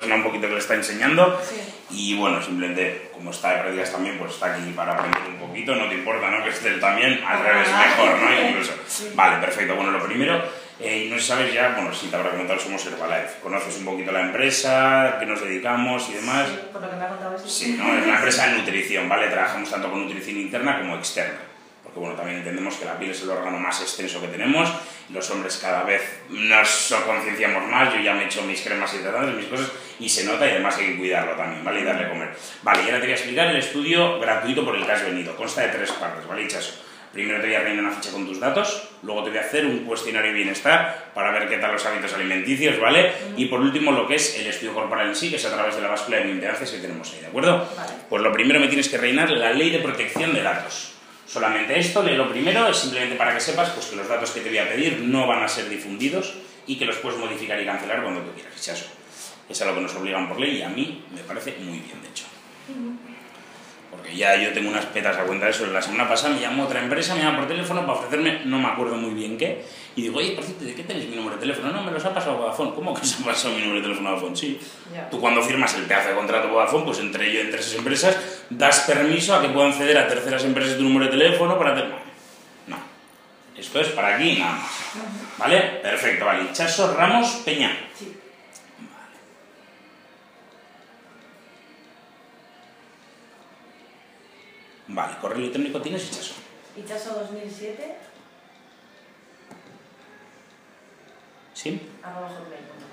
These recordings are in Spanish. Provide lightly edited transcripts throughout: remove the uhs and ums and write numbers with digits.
un poquito que le está enseñando. Sí. Y bueno, simplemente, como está de prácticas también, pues está aquí para aprender un poquito, no te importa, ¿no? Que esté él también, al revés, mejor, ¿no? Incluso. Sí. Vale, perfecto. Bueno, lo primero, no sé si sabes ya, bueno, sí te habrá comentado, somos Herbalife. Conoces un poquito la empresa, qué nos dedicamos y demás. Sí, por lo que me ha contado eso. Sí, ¿no? Es una empresa de nutrición, ¿vale? Trabajamos tanto con nutrición interna como externa. Porque bueno, también entendemos que la piel es el órgano más extenso que tenemos, los hombres cada vez nos concienciamos más, yo ya me he hecho mis cremas hidratantes, mis cosas, y se nota y además hay que cuidarlo también, ¿vale? Y darle a comer. Vale, y ahora te voy a explicar el estudio gratuito por el que has venido, consta de 3 partes, ¿vale, Itxaso? Primero te voy a rellenar una ficha con tus datos, luego te voy a hacer un cuestionario de bienestar para ver qué tal los hábitos alimenticios, ¿vale? Y por último lo que es el estudio corporal en sí, que es a través de la báscula de bioimpedancias que tenemos ahí, ¿de acuerdo? Vale. Pues lo primero me tienes que rellenar la ley de protección de datos. Solamente esto, lee lo primero, es simplemente para que sepas pues, que los datos que te voy a pedir no van a ser difundidos y que los puedes modificar y cancelar cuando tú quieras, Itxaso. Es a lo que nos obligan por ley y a mí me parece muy bien, de hecho. Porque ya yo tengo unas petas a cuenta de eso. La semana pasada me llamó otra empresa, me llama por teléfono para ofrecerme, no me acuerdo muy bien qué, y digo, oye, por cierto, ¿de qué tenéis mi número de teléfono? No, me los ha pasado Vodafone. ¿Cómo que se ha pasado mi número de teléfono a Vodafone? Sí. Ya. Tú cuando firmas el pedazo de contrato Vodafone, pues entre esas empresas, das permiso a que puedan ceder a terceras empresas tu número de teléfono para... No. Esto es para aquí y nada más. ¿Vale? Perfecto, vale. Itxaso Ramos Peña. Sí. Vale, correo electrónico tienes, Itxaso. Itxaso 2007 ¿Sí? @hotmail.com.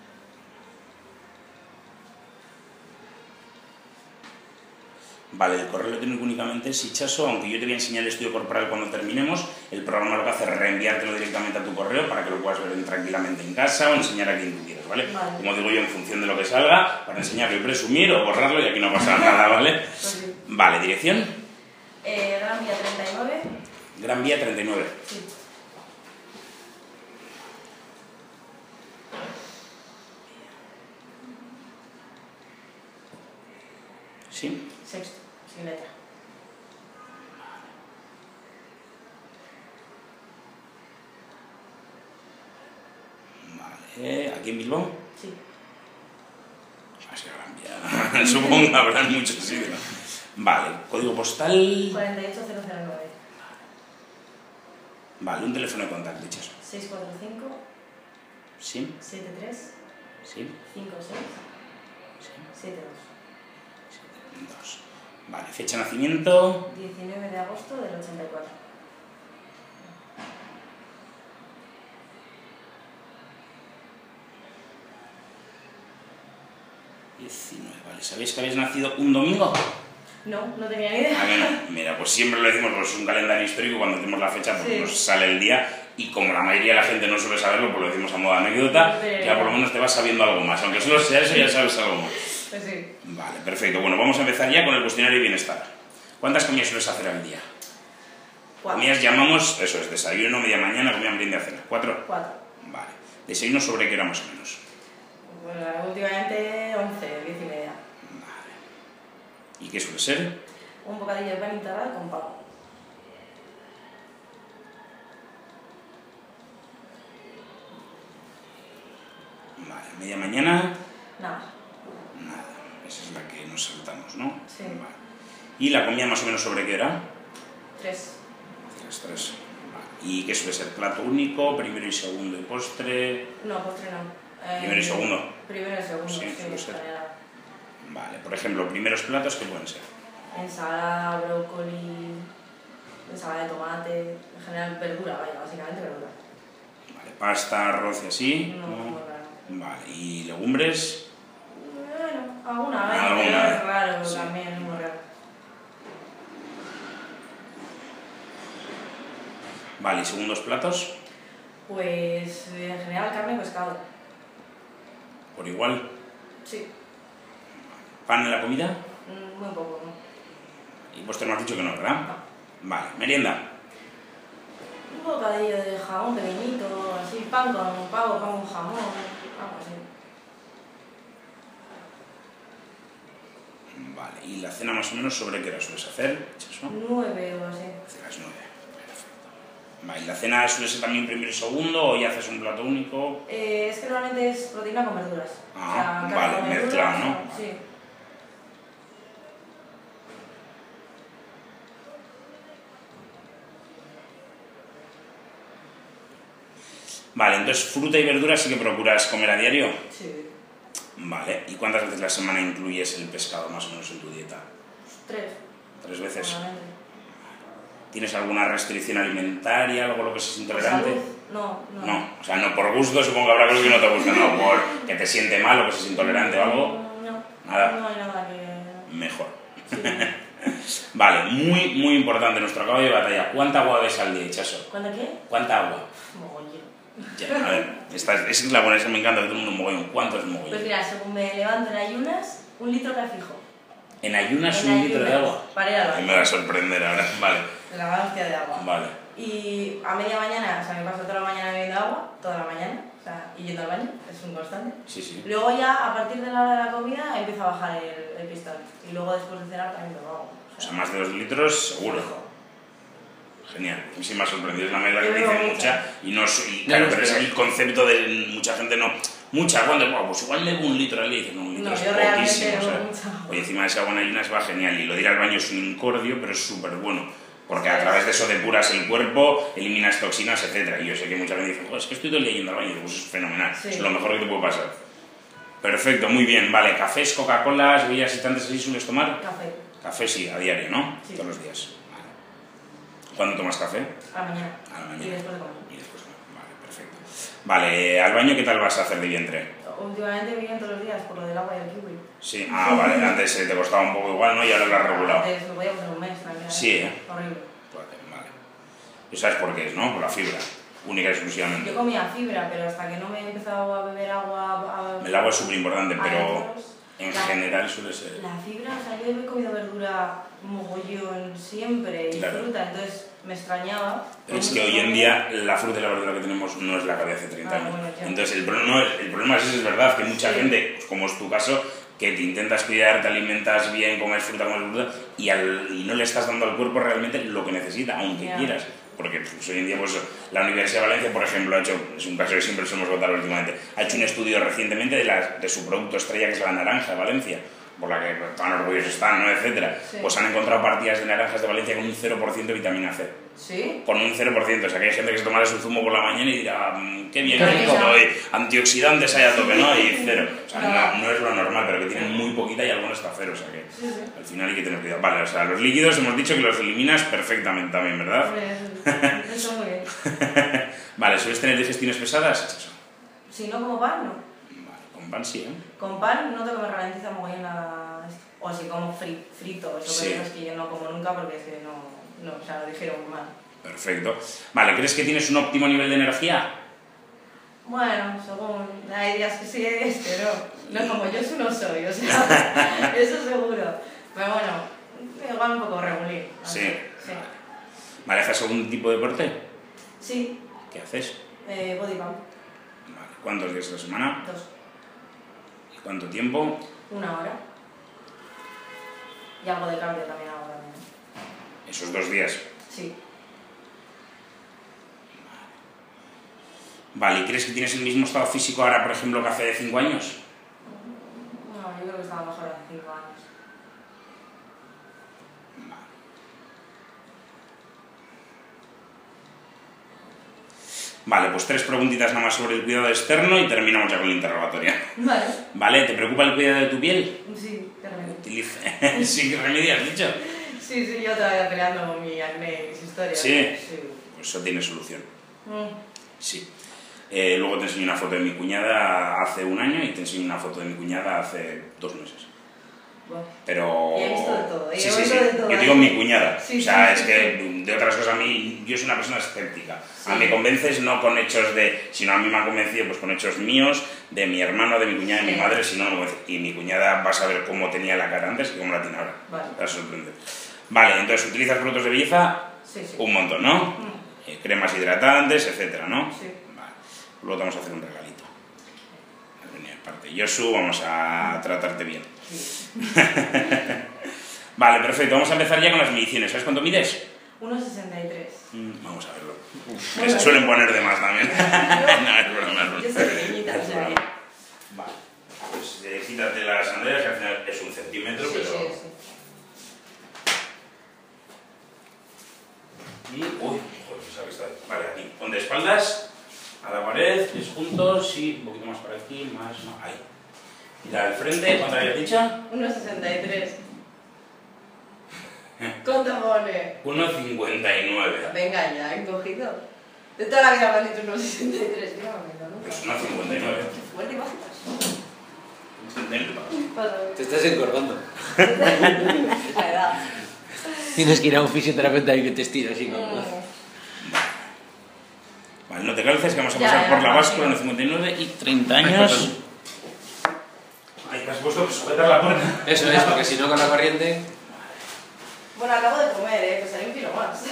Vale, el correo electrónico únicamente es Itxaso, aunque yo te voy a enseñar el estudio corporal cuando terminemos, el programa lo que hace es reenviártelo directamente a tu correo para que lo puedas ver tranquilamente en casa o enseñar a quien tú quieras, ¿vale? Vale. Como digo yo, en función de lo que salga, para enseñarlo y presumir o borrarlo y aquí no pasa nada, ¿vale? Pues sí. Vale, dirección, Gran Vía 39. Gran Vía 39. Sí. ¿Sí? Sexto, sin letra. Vale, ¿aquí en Bilbao? Sí. Así Gran Vía, supongo que habrá muchos sitios. Vale, código postal... 48009. Vale, un teléfono de contacto, Itxaso. 645 ¿Sí? 73 ¿Sí? 56 ¿Sí? 72. 2. Vale, fecha de nacimiento... 19 de agosto del 84. Vale, ¿sabéis que habéis nacido un domingo? No, no tenía ni idea. ¿A que no? Mira, pues siempre lo decimos, pues es un calendario histórico cuando hacemos la fecha porque Sí. nos sale el día y como la mayoría de la gente no suele saberlo, pues lo decimos a modo de anécdota, Pero- ya por lo menos te vas sabiendo algo más, aunque solo sea eso ya sabes algo más. Pues sí. Vale, perfecto. Bueno, vamos a empezar ya con el cuestionario de bienestar. ¿Cuántas comidas sueles hacer al día? 4. Comidas llamamos, eso es, desayuno, media mañana, comida, merienda, cena. ¿4? 4. Vale. ¿Desayuno sobre qué hora más o menos? Bueno, últimamente 11, 10 y media. Vale. ¿Y qué suele ser? Un bocadillo de pan integral con pan. Vale. ¿Media mañana? Nada. Nada. Esa es la que nos saltamos, ¿no? Sí. Vale. ¿Y la comida más o menos sobre qué hora? 3. Hacia las 3. Vale. ¿Y qué suele ser? ¿Plato único, primero y segundo y postre? No, postre no. ¿Primero y segundo? Primero y segundo, Sí, sí, suele ser. general. Vale. Por ejemplo, primeros platos, ¿qué pueden ser? Ensalada, brócoli, ensalada de tomate, en general verdura, vaya, básicamente verdura. Vale. ¿Pasta, arroz y así? No, muy raro. Vale. ¿Y legumbres? Bueno, alguna vez, Alguna pero vez, es raro sí. también, es muy raro. Vale. ¿Y segundos platos? Pues en general carne y pescado. ¿Por igual? Sí, ¿Pan en la comida? muy poco, ¿no? Y postre me has dicho que no, ¿verdad? No. Vale. ¿Merienda? Un bocadillo de jamón pequeñito, así, pan con pavo, pan con jamón, algo así. Vale. ¿Y la cena más o menos sobre qué hora sueles hacer? ¿Eso? 9 o así. Hacia las 9. Perfecto. Vale. ¿Y la cena suele ser también primero y segundo o ya haces un plato único? Es que normalmente es proteína con verduras. Ah, carne vale, con mezclas Sí. Vale, entonces fruta y verdura sí que procuras comer a diario. Sí. Vale, ¿y cuántas veces a la semana incluyes el pescado más o menos en tu dieta? 3. 3 veces. Normalmente. ¿Tienes alguna restricción alimentaria, algo a lo que seas intolerante? ¿Salud? No. No, o sea, no por gusto, supongo que habrá cosas que no te gustan, no, por que te siente mal o que seas intolerante o algo. No. Nada. No hay nada que... Mejor. Sí. Vale, muy importante nuestro caballo de batalla. ¿Cuánta agua bebes al día, Itxaso? ¿Cuándo qué? ¿Cuánta agua? Mogollón. Ya, a ver, esa es la buena, esa me encanta, que todo el mundo mogollón. ¿Cuánto es mogollón? Pues mira, según me levanto en ayunas, 1 litro que fijo. ¿En ayunas En 1 litro de agua? Para ir al baño. Me va a sorprender ahora, vale. La hostia de agua. Vale. Y a media mañana, o sea, me paso toda la mañana bebiendo agua, toda la mañana, o sea, y yendo al baño, es un constante. Sí, sí. Luego ya, a partir de la hora de la comida, empiezo a bajar el pistón. Y luego después de cenar también bebo agua. O sea, más de 2 litros, seguro. Fijo. Genial, a mí sí me ha sorprendido, es la medida que Yo te bebo dice mucha. mucha y no soy, claro, pero es el concepto de mucha gente no, mucha, ¿cuándo? Bueno, pues igual bebo 1 litro al día, y dices, no, 1 litro No, es yo realmente poquísimo, bebo o sea, mucha agua. oye, encima de esa agua en ayunas va genial y lo de ir al baño es un incordio, pero es súper bueno, porque a través de eso depuras el cuerpo, eliminas toxinas, etcétera. Y yo sé que mucha gente dice, es que estoy todo el día yendo al baño, y digo, pues es fenomenal, Sí. es lo mejor que te puede pasar. Perfecto, muy bien, vale, cafés, Coca-Colas, bebidas excitantes así sueles tomar. Café. Café sí, a diario, ¿no? Sí. Todos los días. Vale. ¿Cuándo tomas café? A la mañana. A la mañana. Y después de comer. Y después no. Vale, perfecto. Vale, al baño, ¿qué tal vas a hacer de vientre? Últimamente vienen todos los días por lo del agua y el kiwi. Sí, vale, antes te costaba un poco igual, ¿no? Y ahora lo has regulado. Antes lo podía poner un mes, tranquilamente. Sí, Horrible. Vale. ¿Y sabes por qué es, no? Por la fibra, única y Yo exclusivamente. comía fibra, pero hasta que no me he empezado a beber agua... El agua es súper importante, pero adentros, en la- general suele ser... La fibra, o sea, yo he comido verdura mogollón siempre y Claro. fruta, entonces me extrañaba. Pero es que hoy en día la fruta y la verdura que tenemos no es la que había hace 30 años. Bueno, ya. Entonces el problema es ese, es verdad, que mucha Sí. gente, pues, como es tu caso, que te intentas cuidar, te alimentas bien, comes fruta, comes verdura y no le estás dando al cuerpo realmente lo que necesita, aunque Ya. quieras. Porque pues, hoy en día pues, la Universidad de Valencia, por ejemplo, ha hecho, es un caso que siempre os hemos contado últimamente, ha hecho un estudio recientemente de su producto estrella, que es la naranja de Valencia, por la que tan orgullosos están, ¿no? Etcétera. Sí. Pues han encontrado partidas de naranjas de Valencia con un 0% de vitamina C. ¿Sí? Con un 0%, o sea que hay gente que se tomará su zumo por la mañana y dirá, qué bien, Qué ¿no? rico. Hoy, antioxidantes hay a tope, ¿no? Y 0. O sea, No. no es lo normal, pero que tienen muy poquita y algunos está 0, o sea que Sí. al final hay que tener cuidado. Vale, o sea, los líquidos hemos dicho que los eliminas perfectamente también, ¿verdad? Hombre, eso muy bien. Vale, ¿sueles tener digestiones pesadas? Si no como pan, no. Vale, con pan sí, ¿eh? Con pan noto que me ralentiza mogollón la... O si como fritos o Sí. cosas que yo no como nunca porque es que no, o sea, lo dijeron mal. Perfecto. Vale, ¿crees que tienes un óptimo nivel de energía? Bueno, según hay días que sí, hay días que no. No, como yo no soy, o sea, eso seguro. Pero bueno, igual un poco regulín. Sí. Sí. Vale, ¿haces algún tipo de deporte? Sí, ¿Qué haces? body pump, Vale, ¿cuántos días a la semana? 2. ¿Y cuánto tiempo? 1 hora. Y algo de cardio también hago también. Esos 2 días. Sí. Vale, ¿y crees que tienes el mismo estado físico ahora, por ejemplo, que hace 5 años? No, yo creo que estaba mejor hace 5 años. Vale, pues 3 preguntitas nada más sobre el cuidado externo y terminamos ya con el interrogatorio. Vale. Vale, ¿te preocupa el cuidado de tu piel? Sí, qué remedio. Utiliza... sí, ¿qué remedio has dicho? Sí, yo todavía peleando con mi acné y mis historias. ¿Sí? Sí. Pues eso tiene solución. Mm. Sí. Luego te enseño una foto de mi cuñada hace 1 año y te enseño una foto de mi cuñada hace 2 meses. Bueno. Pero... Y he visto de todo, Sí, he sí, visto sí. de todo, Yo digo ¿eh? mi cuñada. Sí, o sea, sí, es sí, que de otras cosas a mí, yo soy una persona escéptica. Sí. Me convences no con hechos de, sino a mí me han convencido pues con hechos míos, de mi hermano, de mi cuñada, de mi Sí. madre, si no, no me convence. Y mi cuñada vas a ver cómo tenía la cara antes y cómo la tiene ahora. Vale. Te va a sorprender. Vale, entonces utilizas productos de belleza Sí, sí. un montón, ¿no? Mm. Cremas hidratantes, etcétera, ¿no? Sí. Vale. Luego te vamos a hacer un regalito. Has venido de parte de Josu, vamos a tratarte bien. Sí. Vale, perfecto. Vamos a empezar ya con las mediciones. ¿Sabes cuánto mides? 1,63. Vamos a verlo. Muy Que se bien. suelen poner de más también. No, es broma, es broma. Yo soy pequeñita, o sea que... Vale. Pues quítate las sandalias, que al final centímetro, Sí, pero... sí, sí. Y... Uy, joder, pensaba que está ahí. Vale, aquí. Pon de espaldas a la pared, pies juntos y un poquito más para aquí, más... No, ahí. Mira al frente, ¿cuánto habías dicho? 1,63. ¿Cuánto pone? 1,59. Venga ya, he cogido. De toda la vida me han dicho 1,63. Yo no me meto nunca. Pues 1,59. Fuerte y bajitas. Te estás engordando. La edad. Tienes que ir a un fisioterapeuta y que te estire así como... Vale, no te calces, que vamos a Ya, pasar ya, por la ya, báscula, sí. 1,59 y 30 años. Ay, que has puesto que sujetar la puerta. Eso es, porque si no con la corriente... Bueno, acabo de comer, pues hay un kilo más.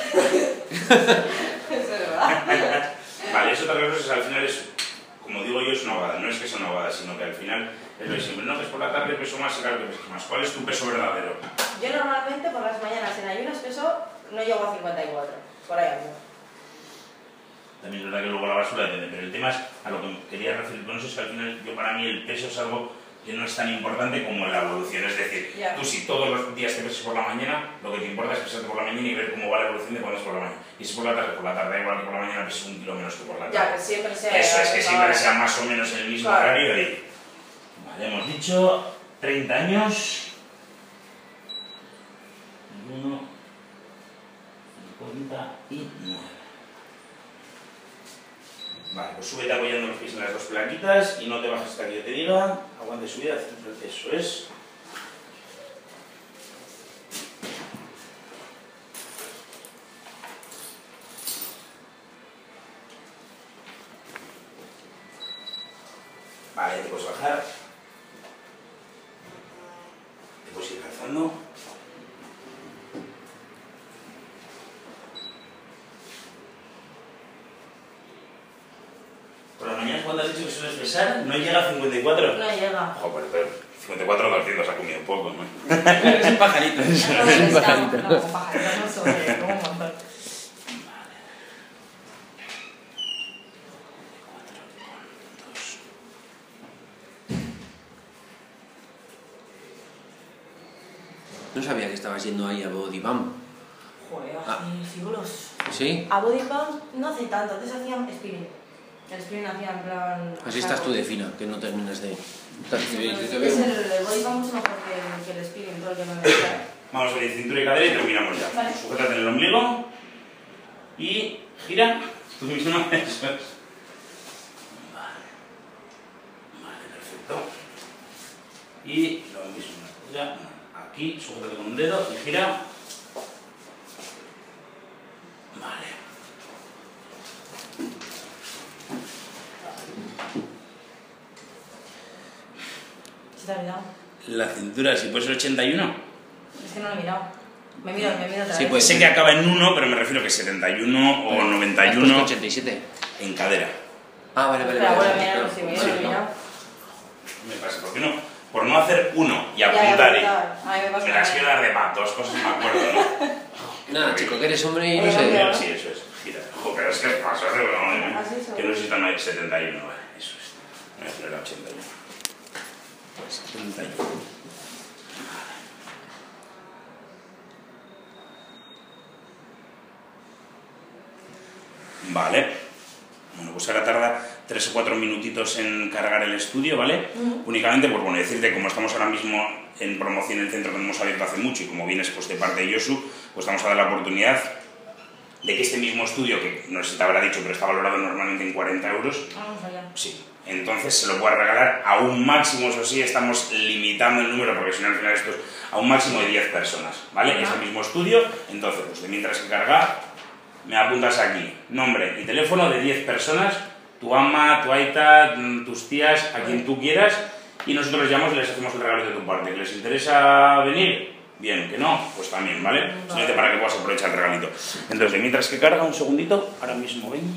Es verdad. Vale, eso otra cosa es al final es, como digo yo, es una bobada. No es que sea una bobada, sino que al final es lo de siempre. No, que es por la tarde peso más y claro que pesas más. ¿Cuál es tu peso verdadero? Yo normalmente por las mañanas en ayunas peso no llego a 54. Por ahí ando. También es verdad que luego la báscula depende, pero el tema es a lo que me quería referir con eso es que al final yo para mí el peso es algo que no es tan importante como la evolución. Es decir, Ya. tú si todos los días te pesas por la mañana, lo que te importa es pesarte por la mañana y ver cómo va la evolución de cuando es por la mañana. Y si por la tarde igual que por la mañana peses 1 kilo menos que por la tarde. Ya, que siempre sea... Eso es, que siempre sea más o menos en el mismo Claro. horario y... Vale, hemos dicho 30 años... 1, 59. Vale, pues súbete apoyando los pies en las dos plaquitas y no te bajes hasta que yo te diga. Aguante subida, eso es. Vale, te puedes bajar. Te puedes ir calzando. Por las mañanas, cuando has dicho que sueles pesar, no llega a 54. No llega. Joder, pero 54 200 ha comido un poco, ¿no? Es un pajarito. No, Es un pajarito. no, con pajaritos no soy, como un montón. No sabía que estabas yendo ahí a Body Bump. Joder, Ah. hace siglos. ¿Sí? A Body Pump no hace tanto, antes hacían spinning. El spinning hacía en plan... Así estás tú de fina, que no terminas de... Te Es veo. el Body Pump mucho mejor que el spinning, todo el que me gusta. Vamos a ir cintura y cadera y terminamos ya. Vale. Sujétate en el ombligo y gira. Tú mismo, eso es. Vale. Vale, perfecto. Y lo mismo, ya. Aquí, sujétate con un dedo y gira. Vale. ¿Se te ha olvidado? La cintura, si puede ser 81. Es que no lo he mirado. Me miro otra Sí, vez. pues. Sé que acaba en 1, pero me refiero que 71 o ¿Has 91 puesto 87? en cadera. Ah, vale, vale. Espera, vale. vuelvo a mirarlo, sí, Sí, lo he no. mirado. Me pasa, ¿por qué no? Por no hacer uno y Ya, apuntar y... apuntar. A mí me pasa Me las también. quiero dar de más, dos cosas me acuerdo, ¿no? Nada, chico, que eres hombre y no Hombre, sé... ¿no? Sí, eso es. Gira. Jo, pero es que pasó de broma, ¿eh? Así es. Que no necesitan 71, vale, eso es. Me voy a poner a 81. 71. Vale. Bueno, pues ahora tarda 3 o 4 minutitos en cargar el estudio, ¿vale? Únicamente, pues bueno, decirte, como estamos ahora mismo en promoción en el centro que no hemos abierto hace mucho y como vienes pues de parte de Yosu, pues vamos a dar la oportunidad de que este mismo estudio, que no sé si te habrá dicho, pero está valorado normalmente en 40 euros, Vamos allá. sí, entonces se lo puede regalar a un máximo, eso sí, estamos limitando el número porque si no al final esto es a un máximo de 10 personas, ¿vale? Ajá. Este mismo estudio, entonces pues de mientras que carga, me apuntas aquí, nombre y teléfono de 10 personas, tu ama, tu aita, tus tías, a quien tú quieras, y nosotros les llamamos y les hacemos el regalo de tu parte. ¿Que les interesa venir? Bien, que no, pues también, ¿vale? Simplemente para que puedas aprovechar el regalito. Entonces, de mientras que carga, un segundito, ahora mismo ven.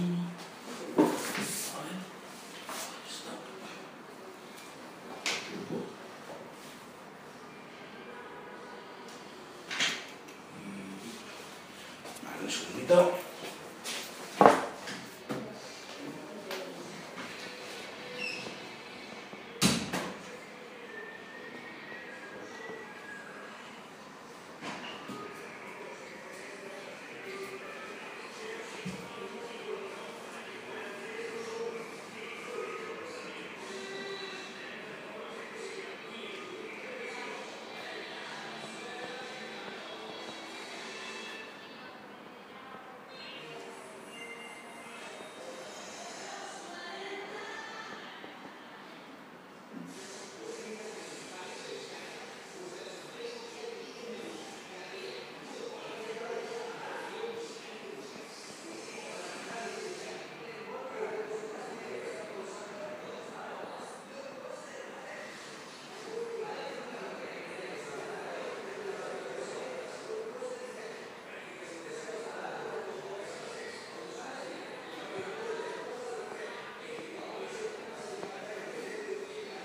Vale, un segundito.